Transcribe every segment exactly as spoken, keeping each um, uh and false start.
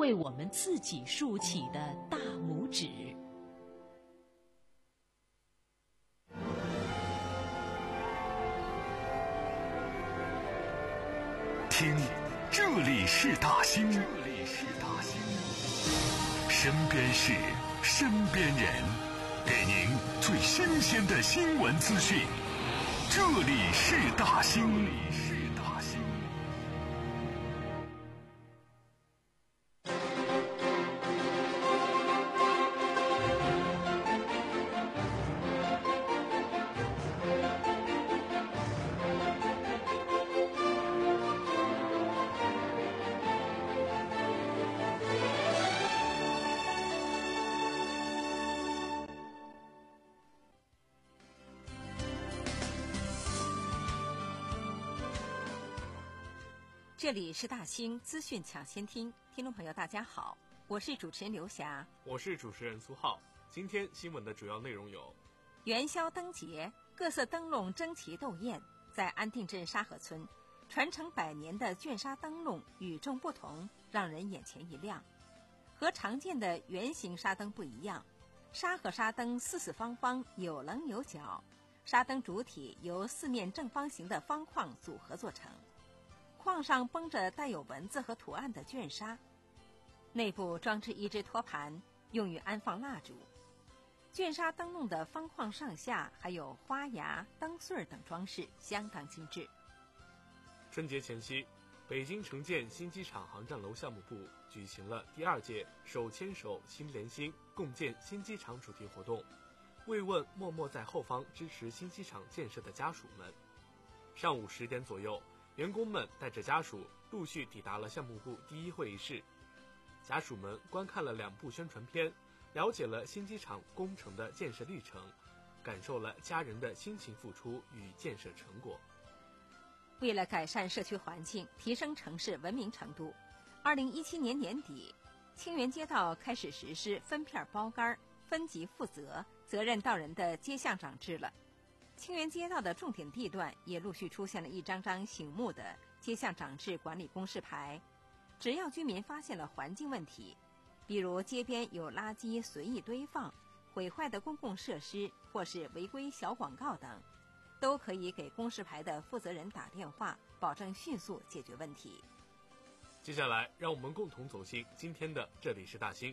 为我们自己竖起的大拇指。 听，这里是大兴，这里是大兴，身边事，身边人，给您最新鲜的新闻资讯。这里是大兴，这里是大兴。 这里是大兴资讯抢先听，听众朋友大家好，我是主持人刘霞， 我是主持人苏浩。今天新闻的主要内容有： 元宵灯节，各色灯笼争奇斗艳，在安定镇沙河村，传承百年的卷纱灯笼与众不同，让人眼前一亮。和常见的圆形纱灯不一样，沙河纱灯四四方方，有棱有角，纱灯主体由四面正方形的方框组合做成。框上绷着带有文字和图案的卷纱，内部装置一只托盘，用于安放蜡烛。卷纱灯笼的方框上下还有花芽、灯穗等装饰，相当精致。 春节前夕，北京城建新机场航站楼项目部举行了第二届手牵手心连心共建新机场主题活动，慰问默默在后方支持新机场建设的家属们。上午十点左右，员工们带着家属陆续抵达了项目部第一会议室，家属们观看了两部宣传片，了解了新机场工程的建设历程，感受了家人的辛勤付出与建设成果。 为了改善社区环境，提升城市文明程度，二零一七年年底，清源街道开始实施分片包干、分级负责、责任到人的街巷长制了。清源街道的重点地段也陆续出现了一张张醒目的街巷长制管理公示牌，只要居民发现了环境问题，比如街边有垃圾随意堆放、毁坏的公共设施或是违规小广告等，都可以给公示牌的负责人打电话，保证迅速解决问题。 接下来让我们共同走进今天的这里是大兴。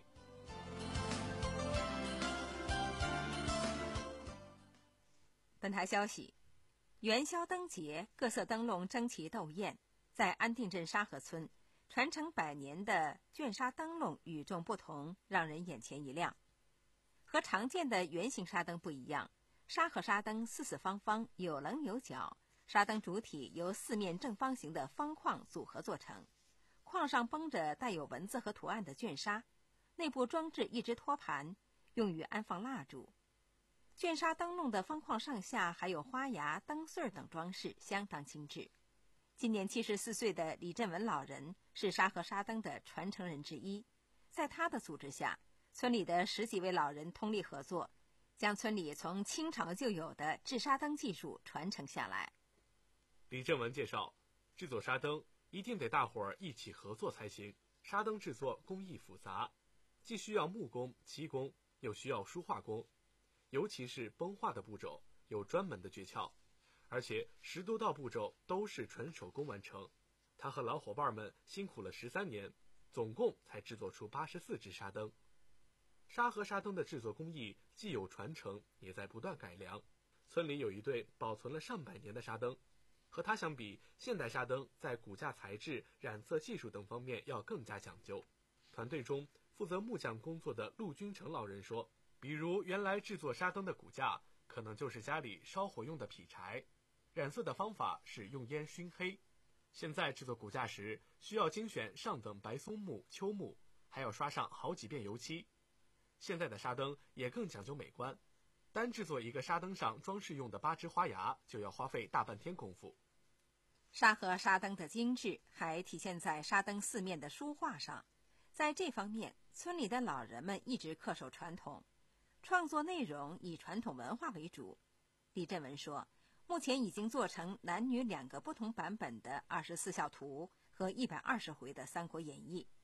本台消息，元宵灯节，各色灯笼争奇斗艳，在安定镇沙河村，传承百年的卷纱灯笼与众不同，让人眼前一亮。和常见的圆形纱灯不一样，沙河纱灯四四方方，有棱有角，纱灯主体由四面正方形的方框组合做成，框上绷着带有文字和图案的卷纱，内部装置一只托盘，用于安放蜡烛。卷纱灯笼的方框上下还有花芽、灯穗等装饰，相当精致。今年七十四岁的李振文老人是沙河纱灯的传承人之一，在他的组织下，村里的十几位老人通力合作，将村里从清朝就有的制纱灯技术传承下来。 李振文介绍，制作纱灯一定得大伙儿一起合作才行。纱灯制作工艺复杂，既需要木工、漆工，又需要书画工，尤其是崩画的步骤有专门的诀窍，而且十多道步骤都是纯手工完成。他和老伙伴们辛苦了十三年，总共才制作出八十四只纱灯。沙河纱灯的制作工艺既有传承，也在不断改良。村里有一对保存了上百年的纱灯，和它相比，现代纱灯在骨架材质、染色技术等方面要更加讲究。团队中负责木匠工作的陆军成老人说，比如原来制作纱灯的骨架可能就是家里烧火用的劈柴，染色的方法是用烟熏黑。现在制作骨架时需要精选上等白松木、秋木，还要刷上好几遍油漆。现在的纱灯也更讲究美观，单制作一个纱灯上装饰用的八只花芽就要花费大半天功夫。 沙河纱灯的精致还体现在纱灯四面的书画上，在这方面村里的老人们一直恪守传统，创作内容以传统文化为主。李振文说，目前已经做成男女两个不同版本的二十四孝图和一百二十回的三国演义，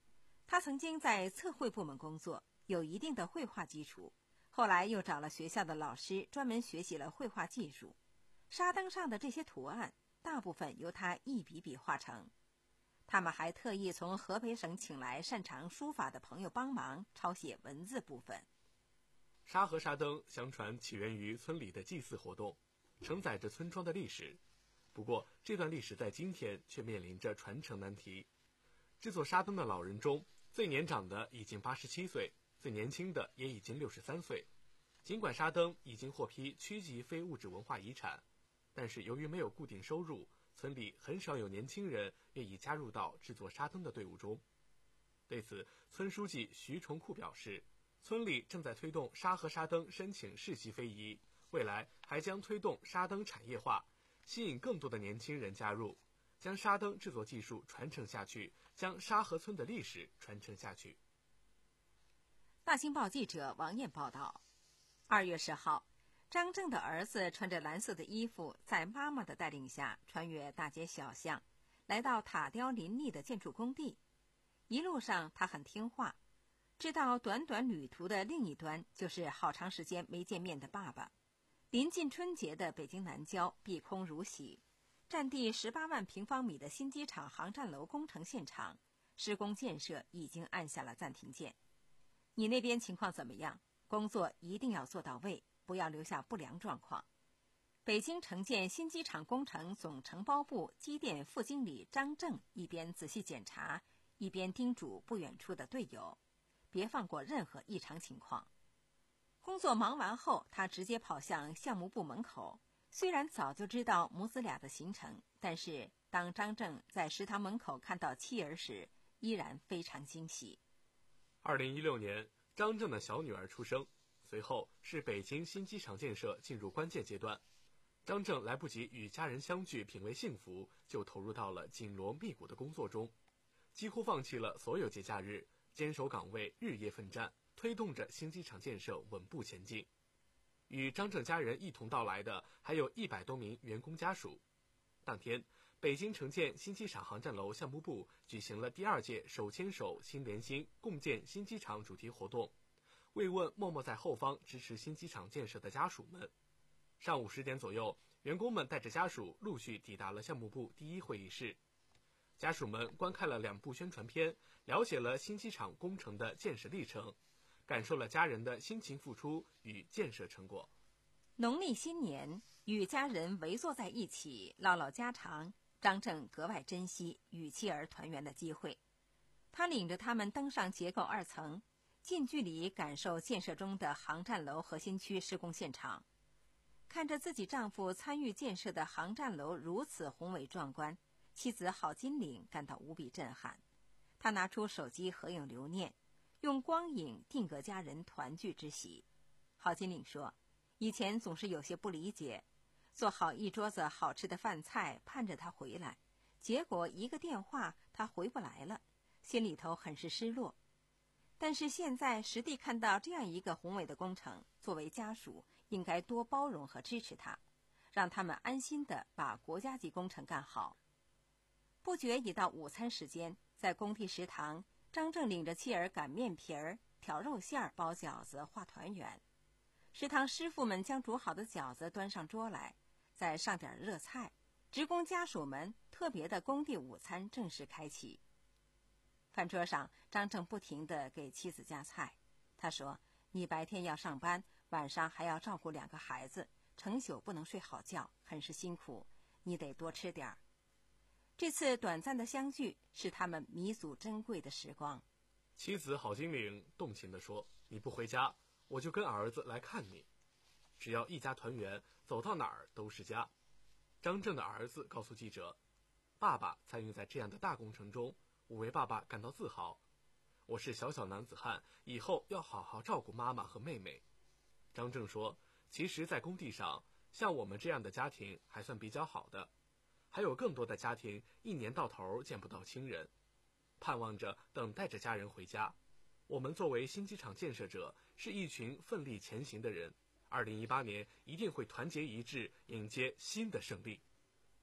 他曾经在测绘部门工作，有一定的绘画基础，后来又找了学校的老师专门学习了绘画技术。沙灯上的这些图案大部分由他一笔笔画成。他们还特意从河北省请来擅长书法的朋友帮忙抄写文字部分。 沙和沙灯相传起源于村里的祭祀活动，承载着村庄的历史。不过这段历史在今天却面临着传承难题。制作沙灯的老人中，最年长的已经八十七岁，最年轻的也已经六十三岁。尽管沙灯已经获批区级非物质文化遗产，但是由于没有固定收入，村里很少有年轻人愿意加入到制作沙灯的队伍中。对此，村书记徐崇库表示，村里正在推动沙和沙灯申请市级非遗，未来还将推动沙灯产业化，吸引更多的年轻人加入，将沙灯制作技术传承下去，将沙河村的历史传承下去。 大清报记者王艳报道，二月十号，张正的儿子穿着蓝色的衣服，在妈妈的带领下穿越大街小巷，来到塔雕林立的建筑工地。一路上他很听话，知道短短旅途的另一端就是好长时间没见面的爸爸。临近春节的北京南郊碧空如洗，占地十八万平方米的新机场航站楼工程现场，施工建设已经按下了暂停键。你那边情况怎么样？工作一定要做到位，不要留下不良状况。北京城建新机场工程总承包部机电副经理张正一边仔细检查，一边叮嘱不远处的队友，别放过任何异常情况。工作忙完后，他直接跑向项目部门口。虽然早就知道母子俩的行程，但是当张正在食堂门口看到妻儿时，依然非常惊喜。 二零一六年，张正的小女儿出生，随后是北京新机场建设进入关键阶段。张正来不及与家人相聚品味幸福，就投入到了紧锣密鼓的工作中，几乎放弃了所有节假日，坚守岗位，日夜奋战，推动着新机场建设稳步前进。与张正家人一同到来的还有一百多名员工家属。当天，北京城建新机场航站楼项目部举行了第二届手牵手心连心共建新机场主题活动，慰问默默在后方支持新机场建设的家属们。上午十点左右，员工们带着家属陆续抵达了项目部第一会议室。家属们观看了两部宣传片，了解了新机场工程的建设历程，感受了家人的辛勤付出与建设成果。 农历新年，与家人围坐在一起唠唠家常，张正格外珍惜与妻儿团圆的机会。他领着他们登上结构二层，近距离感受建设中的航站楼核心区施工现场。看着自己丈夫参与建设的航站楼如此宏伟壮观，妻子郝金岭感到无比震撼。她拿出手机合影留念，用光影定格家人团聚之喜。郝金岭说，以前总是有些不理解，做好一桌子好吃的饭菜盼着他回来，结果一个电话他回不来了，心里头很是失落。但是现在实地看到这样一个宏伟的工程，作为家属应该多包容和支持他，让他们安心地把国家级工程干好。不觉已到午餐时间，在工地食堂，张正领着妻儿擀面皮儿、挑肉馅、包饺子、画团圆。食堂师傅们将煮好的饺子端上桌来，再上点热菜，职工家属们特别的工地午餐正式开启。饭桌上，张正不停地给妻子夹菜。他说，你白天要上班，晚上还要照顾两个孩子，成宿不能睡好觉，很是辛苦，你得多吃点儿。这次短暂的相聚是他们弥足珍贵的时光。 妻子郝金岭动情地说，你不回家，我就跟儿子来看你，只要一家团圆，走到哪儿都是家。张正的儿子告诉记者，爸爸参与在这样的大工程中，我为爸爸感到自豪。我是小小男子汉，以后要好好照顾妈妈和妹妹。张正说，其实在工地上，像我们这样的家庭还算比较好的，还有更多的家庭一年到头见不到亲人，盼望着等待着家人回家。我们作为新机场建设者，是一群奋力前行的人，二零一八年一定会团结一致，迎接新的胜利。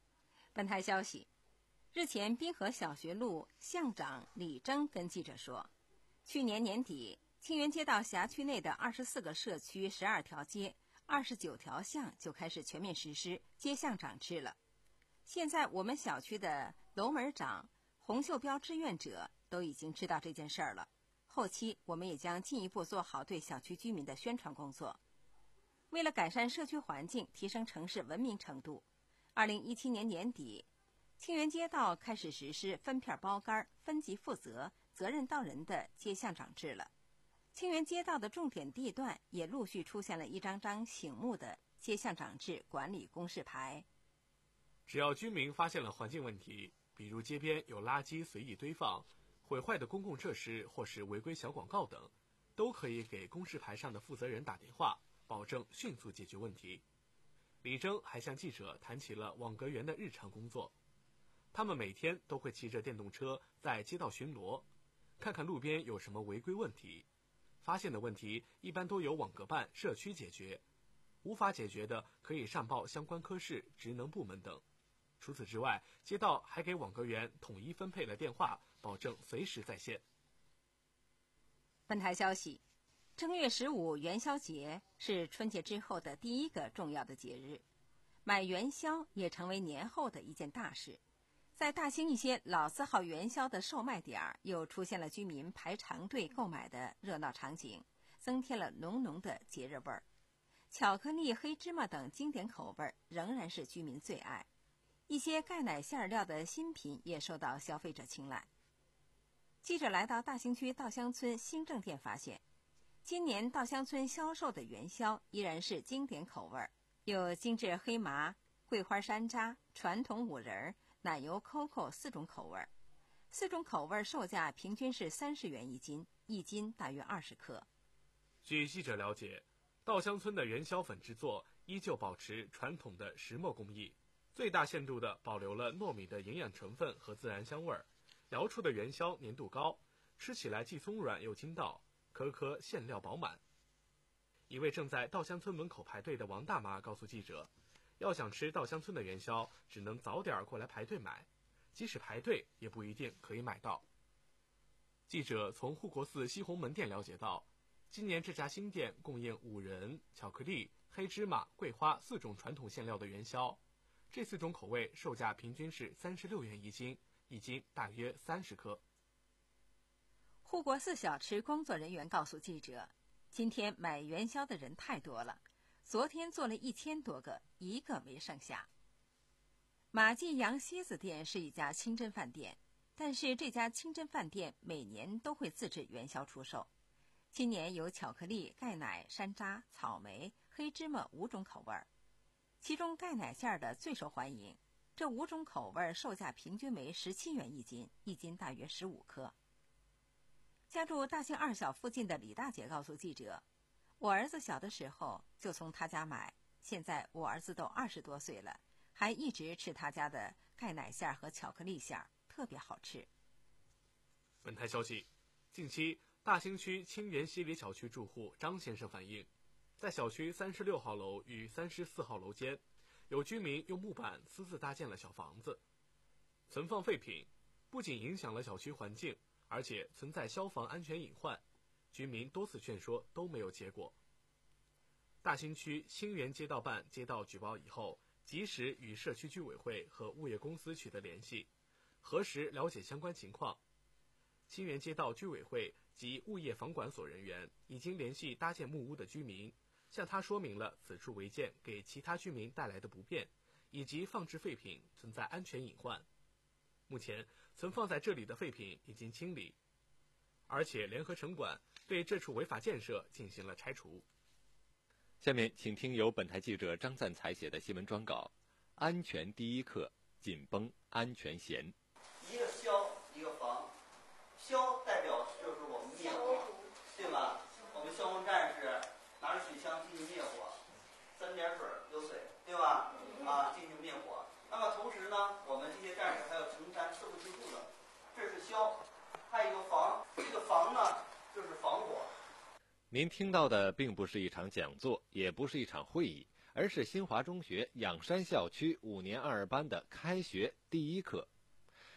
本台消息，日前滨河小学路校长李征跟记者说， 去年年底，清源街道辖区内的二十四个社区、十二条街、二十九条巷就开始全面实施街巷长制了。现在我们小区的楼门长、红袖标志愿者都已经知道这件事儿了。后期我们也将进一步做好对小区居民的宣传工作。为了改善社区环境，提升城市文明程度，二零一七年年底，清源街道开始实施分片包干、分级负责、责任到人的街巷长制了。清源街道的重点地段也陆续出现了一张张醒目的街巷长制管理公示牌。 只要居民发现了环境问题，比如街边有垃圾随意堆放、毁坏的公共设施或是违规小广告等，都可以给公示牌上的负责人打电话，保证迅速解决问题。李征还向记者谈起了网格员的日常工作。他们每天都会骑着电动车在街道巡逻，看看路边有什么违规问题，发现的问题一般都由网格办社区解决，无法解决的可以上报相关科室、职能部门等。除此之外，街道还给网格员统一分配了电话，保证随时在线。 本台消息，正月十五元宵节是春节之后的第一个重要的节日，买元宵也成为年后的一件大事。在大兴一些老字号元宵的售卖点又出现了居民排长队购买的热闹场景，增添了浓浓的节日味儿。巧克力、黑芝麻等经典口味仍然是居民最爱，一些钙奶馅料的新品也受到消费者青睐。记者来到大兴区稻香村新正店发现，今年稻香村销售的元宵依然是经典口味，有精致黑麻、桂花山楂、传统五仁、奶油 C O C O 四种口味，四种口味售价平均是三十元一斤，一斤大约二十克。 据记者了解，稻香村的元宵粉制作依旧保持传统的石磨工艺，最大限度地保留了糯米的营养成分和自然香味儿，摇出的元宵粘度高，吃起来既松软又筋道，颗颗馅料饱满。一位正在稻香村门口排队的王大妈告诉记者，要想吃稻香村的元宵，只能早点过来排队买，即使排队也不一定可以买到。记者从护国寺西红门店了解到，今年这家新店供应五仁、巧克力、黑芝麻、桂花四种传统馅料的元宵，这四种口味售价平均是三十六元一斤，一斤大约三十颗。 护国寺小吃工作人员告诉记者，今天买元宵的人太多了，昨天做了一千多个，一个没剩下。马记羊蝎子店是一家清真饭店，但是这家清真饭店每年都会自制元宵出售。今年有巧克力、钙奶、山楂、草莓、黑芝麻五种口味，其中钙奶馅的最受欢迎。这五种口味售价平均为十七元一斤，一斤大约十五颗。家住大兴二小附近的李大姐告诉记者，我儿子小的时候就从他家买，现在我儿子都二十多岁了，还一直吃他家的钙奶馅和巧克力馅，特别好吃。 本台消息，近期大兴区清源西里小区住户张先生反映，在小区三十六号楼与三十四号楼间，有居民用木板私自搭建了小房子，存放废品，不仅影响了小区环境，而且存在消防安全隐患，居民多次劝说都没有结果。大兴区清源街道办接到举报以后，及时与社区居委会和物业公司取得联系，核实了解相关情况。清源街道居委会及物业房管所人员已经联系搭建木屋的居民，向他说明了此处违建给其他居民带来的不便，以及放置废品存在安全隐患。目前存放在这里的废品已经清理，而且联合城管对这处违法建设进行了拆除。 下面请听由本台记者张赞才写的新闻专稿，安全第一课，紧绷安全弦。 一个消，一个防。消代表就是我们灭火，对吧？我们消防战士拿着水枪进行灭火，三点水有水，对吧？啊，进行灭火。那么同时呢，我们这些战士还要承担社会救助的，这是消。还有一个防，这个防呢就是防火。 您听到的并不是一场讲座，也不是一场会议，而是新华中学仰山校区五年二班的开学第一课。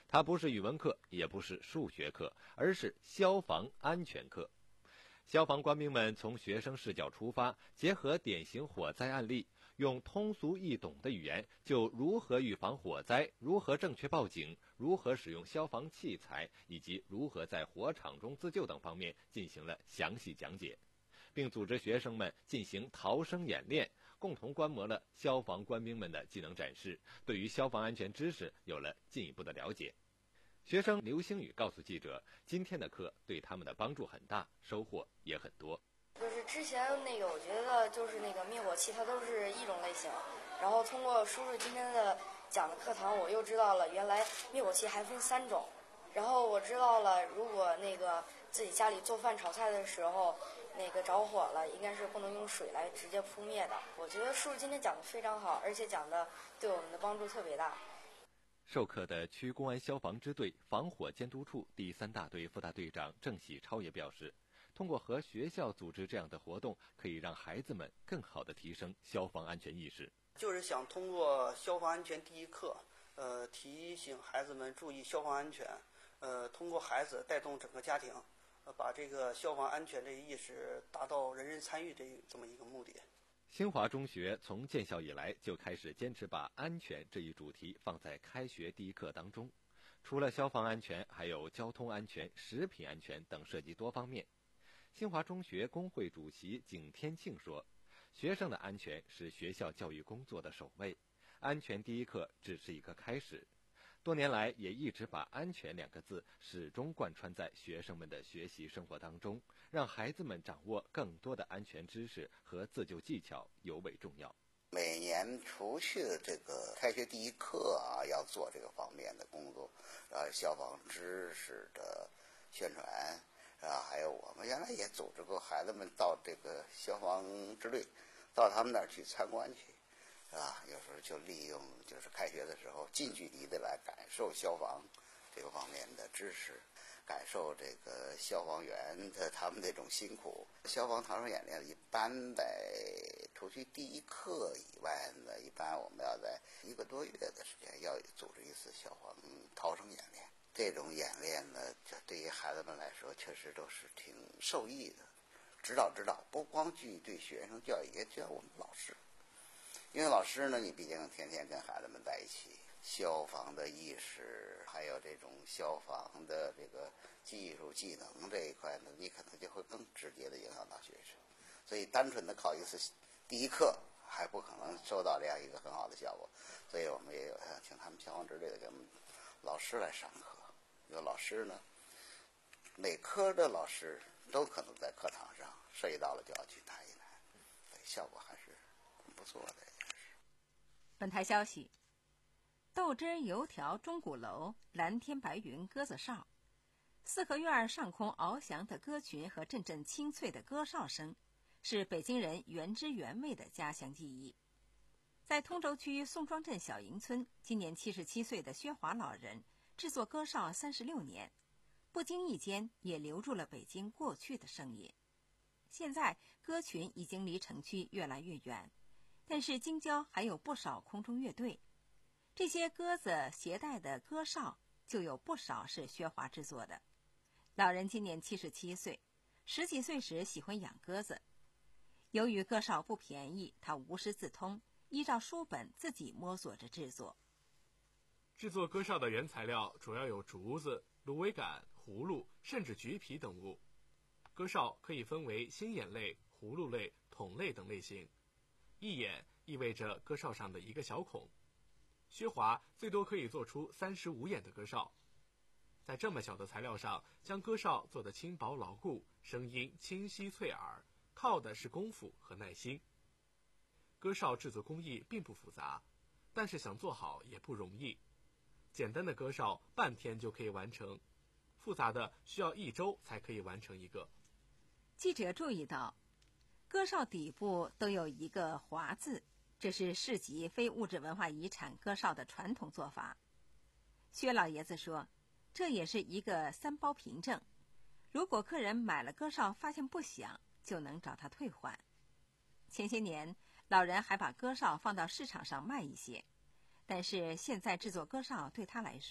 它不是语文课，也不是数学课，而是消防安全课。消防官兵们从学生视角出发，结合典型火灾案例，用通俗易懂的语言，就如何预防火灾、如何正确报警、如何使用消防器材，以及如何在火场中自救等方面进行了详细讲解，并组织学生们进行逃生演练，共同观摩了消防官兵们的技能展示，对于消防安全知识有了进一步的了解。学生刘星宇告诉记者，今天的课对他们的帮助很大，收获也很多。 就是之前那个，我觉得就是那个灭火器，它都是一种类型。然后通过叔叔今天的讲的课堂，我又知道了原来灭火器还分三种。然后我知道了，如果那个自己家里做饭炒菜的时候，那个着火了，应该是不能用水来直接扑灭的。我觉得叔叔今天讲的非常好，而且讲的对我们的帮助特别大。 授课的区公安消防支队防火监督处第三大队副大队长郑喜超也表示，通过和学校组织这样的活动，可以让孩子们更好地提升消防安全意识。 就是想通过消防安全第一课，呃，提醒孩子们注意消防安全，呃，通过孩子带动整个家庭，呃，把这个消防安全这一意识达到人人参与这这么一个目的。 新华中学从建校以来就开始坚持把安全这一主题放在开学第一课当中，除了消防安全，还有交通安全、食品安全等，涉及多方面。新华中学工会主席景天庆说，学生的安全是学校教育工作的首位，安全第一课只是一个开始。多年来也一直把安全两个字始终贯穿在学生们的学习生活当中，让孩子们掌握更多的安全知识和自救技巧尤为重要。 每年除去这个开学第一课啊，要做这个方面的工作，啊，消防知识的宣传啊，还有我们原来也组织过孩子们到这个消防支队，到他们那儿去参观去。啊，有时候就利用就是开学的时候近距离的来感受消防这个方面的知识，感受这个消防员的他们这种辛苦。消防逃生演练一般在除去第一课以外呢，一般我们要在一个多月的时间要组织一次消防逃生演练。这种演练呢，这对于孩子们来说确实都是挺受益的，指导指导，不光去对学生教育，也教我们老师。因为老师呢，你毕竟天天跟孩子们在一起，消防的意识，还有这种消防的这个技术技能这一块呢，你可能就会更直接的影响到学生。所以单纯的考一次第一课还不可能收到这样一个很好的效果，所以我们也有请他们消防支队的给我们老师来上课。有老师呢，每科的老师都可能在课堂上涉及到了就要去谈一谈，所以效果还是很不错的。 本台消息，豆汁儿油条钟鼓楼，蓝天白云鸽子哨，四合院上空翱翔的歌群和阵阵清脆的歌哨声，是北京人原汁原味的家乡记忆。在通州区宋庄镇小营村，今年七十七岁的薛华老人制作歌哨三十六年，不经意间也流入了北京过去的声音。现在歌群已经离城区越来越远，但是京郊还有不少空中乐队，这些鸽子携带的歌哨就有不少是薛华制作的。老人今年七十七岁，十几岁时喜欢养鸽子。由于歌哨不便宜，他无师自通，依照书本自己摸索着制作。 制作歌哨的原材料主要有竹子、芦苇杆、葫芦，甚至橘皮等物。歌哨可以分为心眼类、葫芦类、筒类等类型。一眼意味着歌哨上的一个小孔。薛华最多可以做出三十五眼的歌哨。在这么小的材料上，将歌哨做得轻薄牢固，声音清晰脆耳，靠的是功夫和耐心。歌哨制作工艺并不复杂，但是想做好也不容易。简单的歌哨半天就可以完成，复杂的需要一周才可以完成一个。 记者注意到，歌哨底部都有一个华字，这是市级非物质文化遗产歌哨的传统做法。薛老爷子说，这也是一个三包凭证，如果客人买了歌哨发现不响，就能找他退还。前些年老人还把歌哨放到市场上卖一些，但是现在制作歌哨对他来说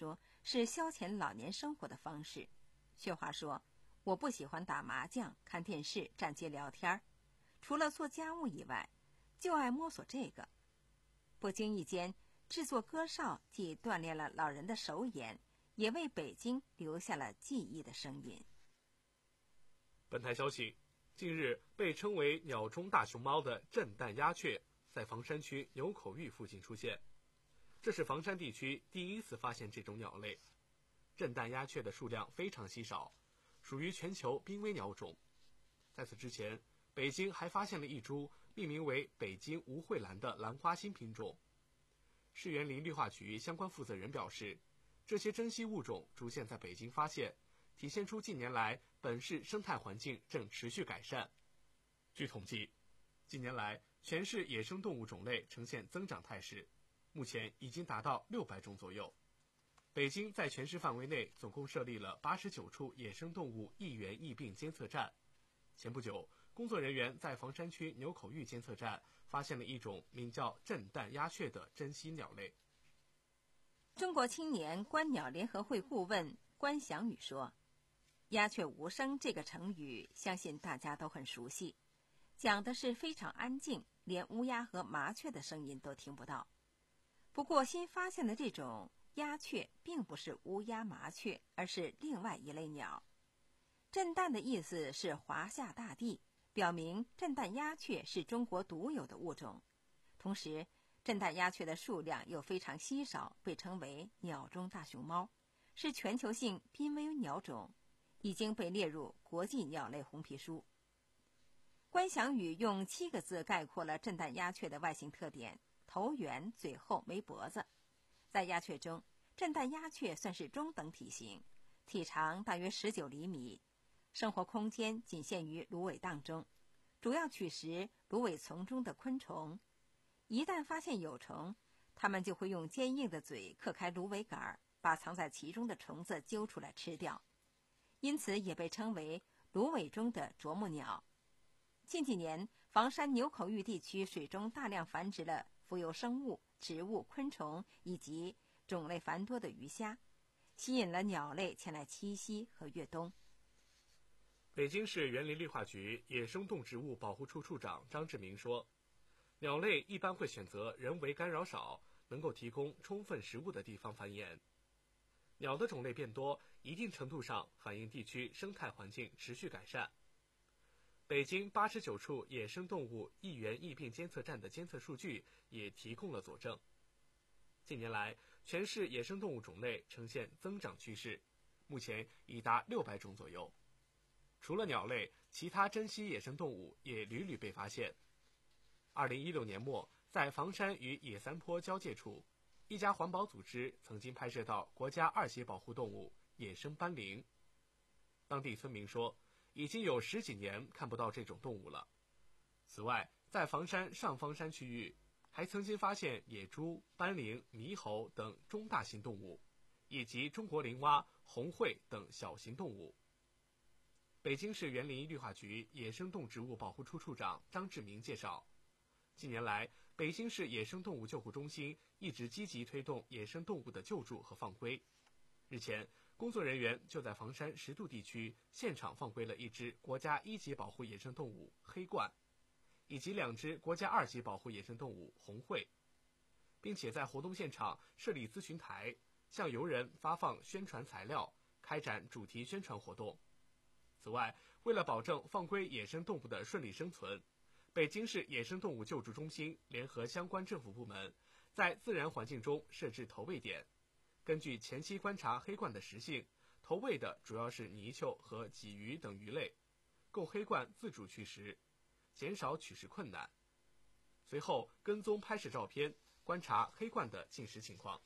是消遣老年生活的方式。薛华说：“我不喜欢打麻将、看电视、站街聊天，除了做家务以外，就爱摸索这个。”不经意间，制作歌哨既锻炼了老人的手眼，也为北京留下了记忆的声音。 本台消息，近日被称为鸟中大熊猫的震旦鸦雀在房山区牛口峪附近出现，这是房山地区第一次发现这种鸟类。震旦鸦雀的数量非常稀少，属于全球濒危鸟种。在此之前，北京还发现了一株命名为北京吴蕙兰的兰花心品种。市园林绿化局相关负责人表示，这些珍稀物种逐渐在北京发现，体现出近年来本市生态环境正持续改善。据统计，近年来全市野生动物种类呈现增长态势，目前已经达到六百种左右。北京在全市范围内总共设立了八十九处野生动物疫源疫病监测站。前不久，工作人员在房山区牛口峪监测站发现了一种名叫震旦鸦雀的珍稀鸟类。 中国青年观鸟联合会顾问关祥宇说：“鸦雀无声这个成语，相信大家都很熟悉，讲的是非常安静，连乌鸦和麻雀的声音都听不到。不过新发现的这种鸦雀并不是乌鸦、麻雀，而是另外一类鸟。震旦的意思是华夏大地，表明震旦鸦雀是中国独有的物种。同时，震旦鸦雀的数量又非常稀少，被称为鸟中大熊猫，是全球性濒危鸟种，已经被列入国际鸟类红皮书。”关祥宇用七个字概括了震旦鸦雀的外形特点：头圆、嘴厚、没脖子。在鸦雀中，震旦鸦雀算是中等体型，体长大约十九厘米，生活空间仅限于芦苇荡中，主要取食芦苇丛中的昆虫。一旦发现有虫，它们就会用坚硬的嘴嗑开芦苇杆，把藏在其中的虫子揪出来吃掉，因此也被称为芦苇中的啄木鸟。近几年，房山牛口峪地区水中大量繁殖了浮游生物、植物、昆虫以及种类繁多的鱼虾，吸引了鸟类前来栖息和越冬。 北京市园林绿化局野生动植物保护处处长张志明说，鸟类一般会选择人为干扰少、能够提供充分食物的地方繁衍。鸟的种类变多，一定程度上反映地区生态环境持续改善。北京八十九处野生动物疫源疫病监测站的监测数据也提供了佐证。近年来，全市野生动物种类呈现增长趋势，目前已达六百种左右。除了鸟类，其他珍稀野生动物也屡屡被发现。二零一六年末，在房山与野三坡交界处，一家环保组织曾经拍摄到国家二级保护动物野生斑羚。当地村民说，已经有十几年看不到这种动物了。此外，在房山上方山区域，还曾经发现野猪、斑羚、猕猴等中大型动物，以及中国林蛙、红喙等小型动物。北京市园林绿化局野生动植物保护处处长张志明介绍，近年来，北京市野生动物救护中心一直积极推动野生动物的救助和放归。日前，工作人员就在房山十渡地区现场放归了一只国家一级保护野生动物黑鹳，以及两只国家二级保护野生动物红喙，并且在活动现场设立咨询台，向游人发放宣传材料，开展主题宣传活动。此外，为了保证放归野生动物的顺利生存，北京市野生动物救助中心联合相关政府部门，在自然环境中设置投喂点。根据前期观察黑鹳的食性，投喂的主要是泥鳅和鲫鱼等鱼类，供黑鹳自主取食，减少取食困难。随后跟踪拍摄照片，观察黑鹳的进食情况。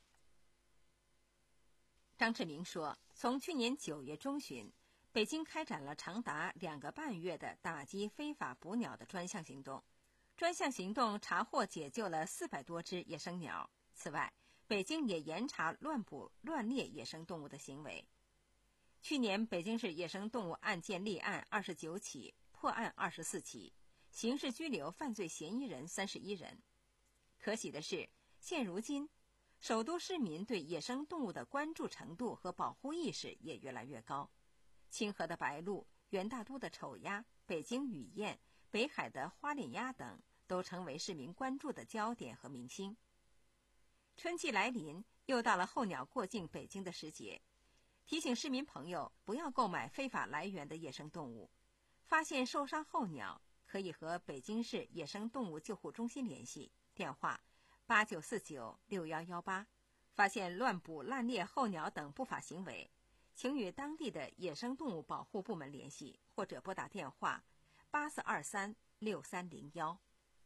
张志明说，从去年九月中旬，北京开展了长达两个半月的打击非法捕鸟的专项行动。专项行动查获解救了四百多只野生鸟。此外，北京也严查乱捕乱猎野生动物的行为。去年，北京市野生动物案件立案二十九起，破案二十四起，刑事拘留犯罪嫌疑人三十一人。可喜的是，现如今， 首都市民对野生动物的关注程度和保护意识也越来越高。清河的白鹭、元大都的丑鸭、北京雨燕、北海的花脸鸭等都成为市民关注的焦点和明星。春季来临，又到了候鸟过境北京的时节，提醒市民朋友不要购买非法来源的野生动物。发现受伤候鸟，可以和北京市野生动物救护中心联系，电话八九四九六幺幺八。发现乱捕滥猎候鸟等不法行为，请与当地的野生动物保护部门联系，或者拨打电话八四二三六三零幺。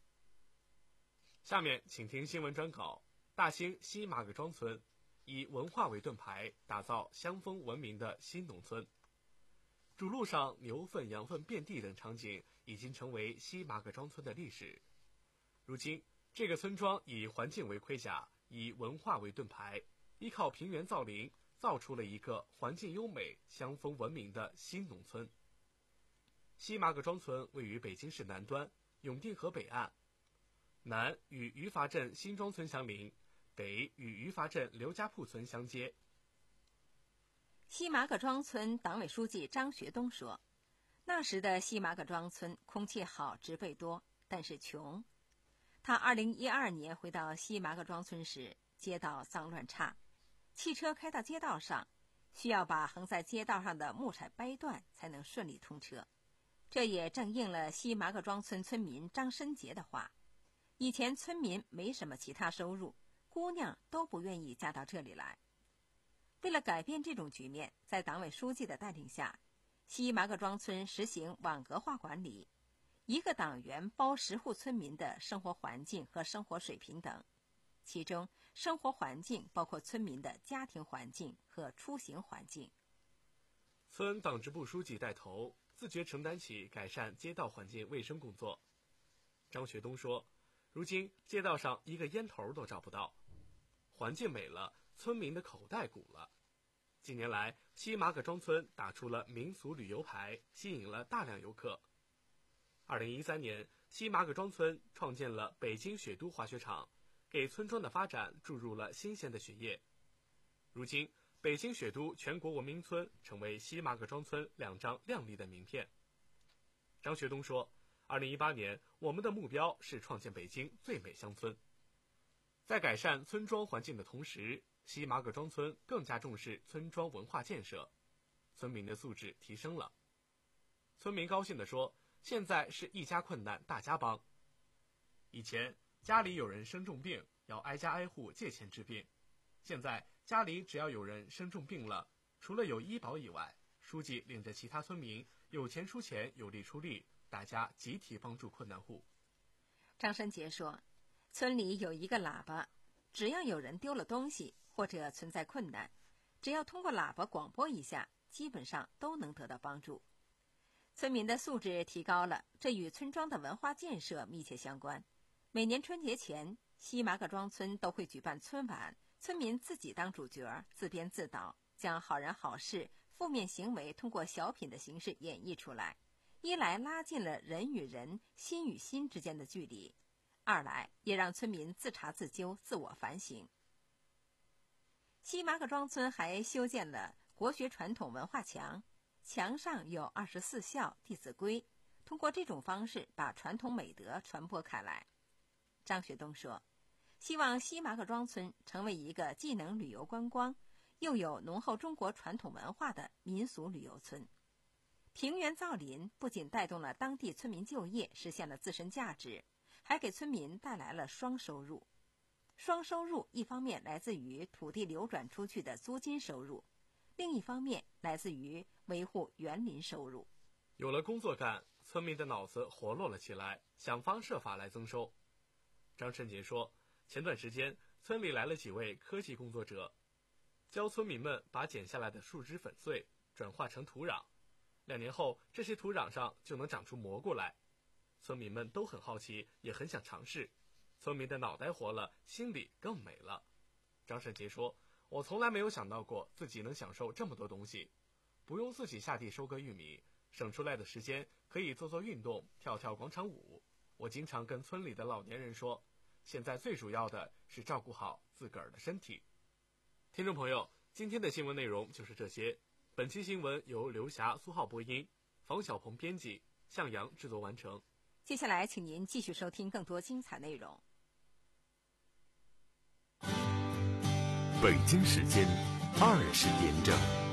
下面请听新闻专稿。大兴西马各庄村以文化为盾牌，打造乡风文明的新农村。主路上牛粪、羊粪遍地等场景已经成为西马各庄村的历史。如今，这个村庄以环境为盔甲，以文化为盾牌，依靠平原造林，造出了一个环境优美、乡风文明的新农村。西马各庄村位于北京市南端，永定河北岸，南与余阀镇新庄村相邻，北与余阀镇刘家铺村相接。 西马各庄村党委书记张学东说，那时的西马各庄村空气好，植被多，但是穷。他二零一二年回到西马各庄村时，街道脏乱差，汽车开到街道上，需要把横在街道上的木柴掰断才能顺利通车。这也正应了西马各庄村村民张申杰的话，以前村民没什么其他收入，姑娘都不愿意嫁到这里来。为了改变这种局面，在党委书记的带领下，西马各庄村实行网格化管理，一个党员包十户村民的生活环境和生活水平等，其中生活环境包括村民的家庭环境和出行环境。 村党支部书记带头，自觉承担起改善街道环境卫生工作。张学东说，如今街道上一个烟头都找不到，环境美了，村民的口袋鼓了。近年来，西马各庄村打出了民俗旅游牌，吸引了大量游客。二零一三年，西马各庄村创建了北京雪都滑雪场，给村庄的发展注入了新鲜的血液。如今，北京雪都全国文明村成为西马各庄村两张亮丽的名片。张学东说，二零一八年我们的目标是创建北京最美乡村。在改善村庄环境的同时，西马各庄村更加重视村庄文化建设，村民的素质提升了。村民高兴地说，现在是一家困难大家帮。以前家里有人生重病，要挨家挨户借钱治病，现在家里只要有人生重病了，除了有医保以外，书记领着其他村民有钱出钱，有力出力，大家集体帮助困难户。 张申杰说，村里有一个喇叭，只要有人丢了东西或者存在困难，只要通过喇叭广播一下，基本上都能得到帮助。村民的素质提高了，这与村庄的文化建设密切相关。每年春节前，西马各庄村都会举办村晚，村民自己当主角，自编自导，将好人好事、负面行为通过小品的形式演绎出来。一来拉近了人与人、心与心之间的距离，二来也让村民自查自纠、自我反省。西马各庄村还修建了国学传统文化墙，墙上有二十四孝、弟子规，通过这种方式把传统美德传播开来。张学东说，希望西马各庄村成为一个既能旅游观光，又有浓厚中国传统文化的民俗旅游村。平原造林不仅带动了当地村民就业，实现了自身价值，还给村民带来了双收入。双收入一方面来自于土地流转出去的租金收入，另一方面来自于维护园林收入。 有了工作干，村民的脑子活络了起来，想方设法来增收。张申杰说，前段时间村里来了几位科技工作者，教村民们把剪下来的树枝粉碎，转化成土壤。两年后，这些土壤上就能长出蘑菇来。村民们都很好奇，也很想尝试。村民的脑袋活了，心里更美了。张申杰说，我从来没有想到过自己能享受这么多东西，不用自己下地收割玉米，省出来的时间可以做做运动，跳跳广场舞。我经常跟村里的老年人说， 现在最主要的是照顾好自个儿的身体。听众朋友，今天的新闻内容就是这些。本期新闻由刘霞、苏浩播音，房小鹏编辑，向阳制作完成。 接下来，请您继续收听更多精彩内容。 北京时间二十点整。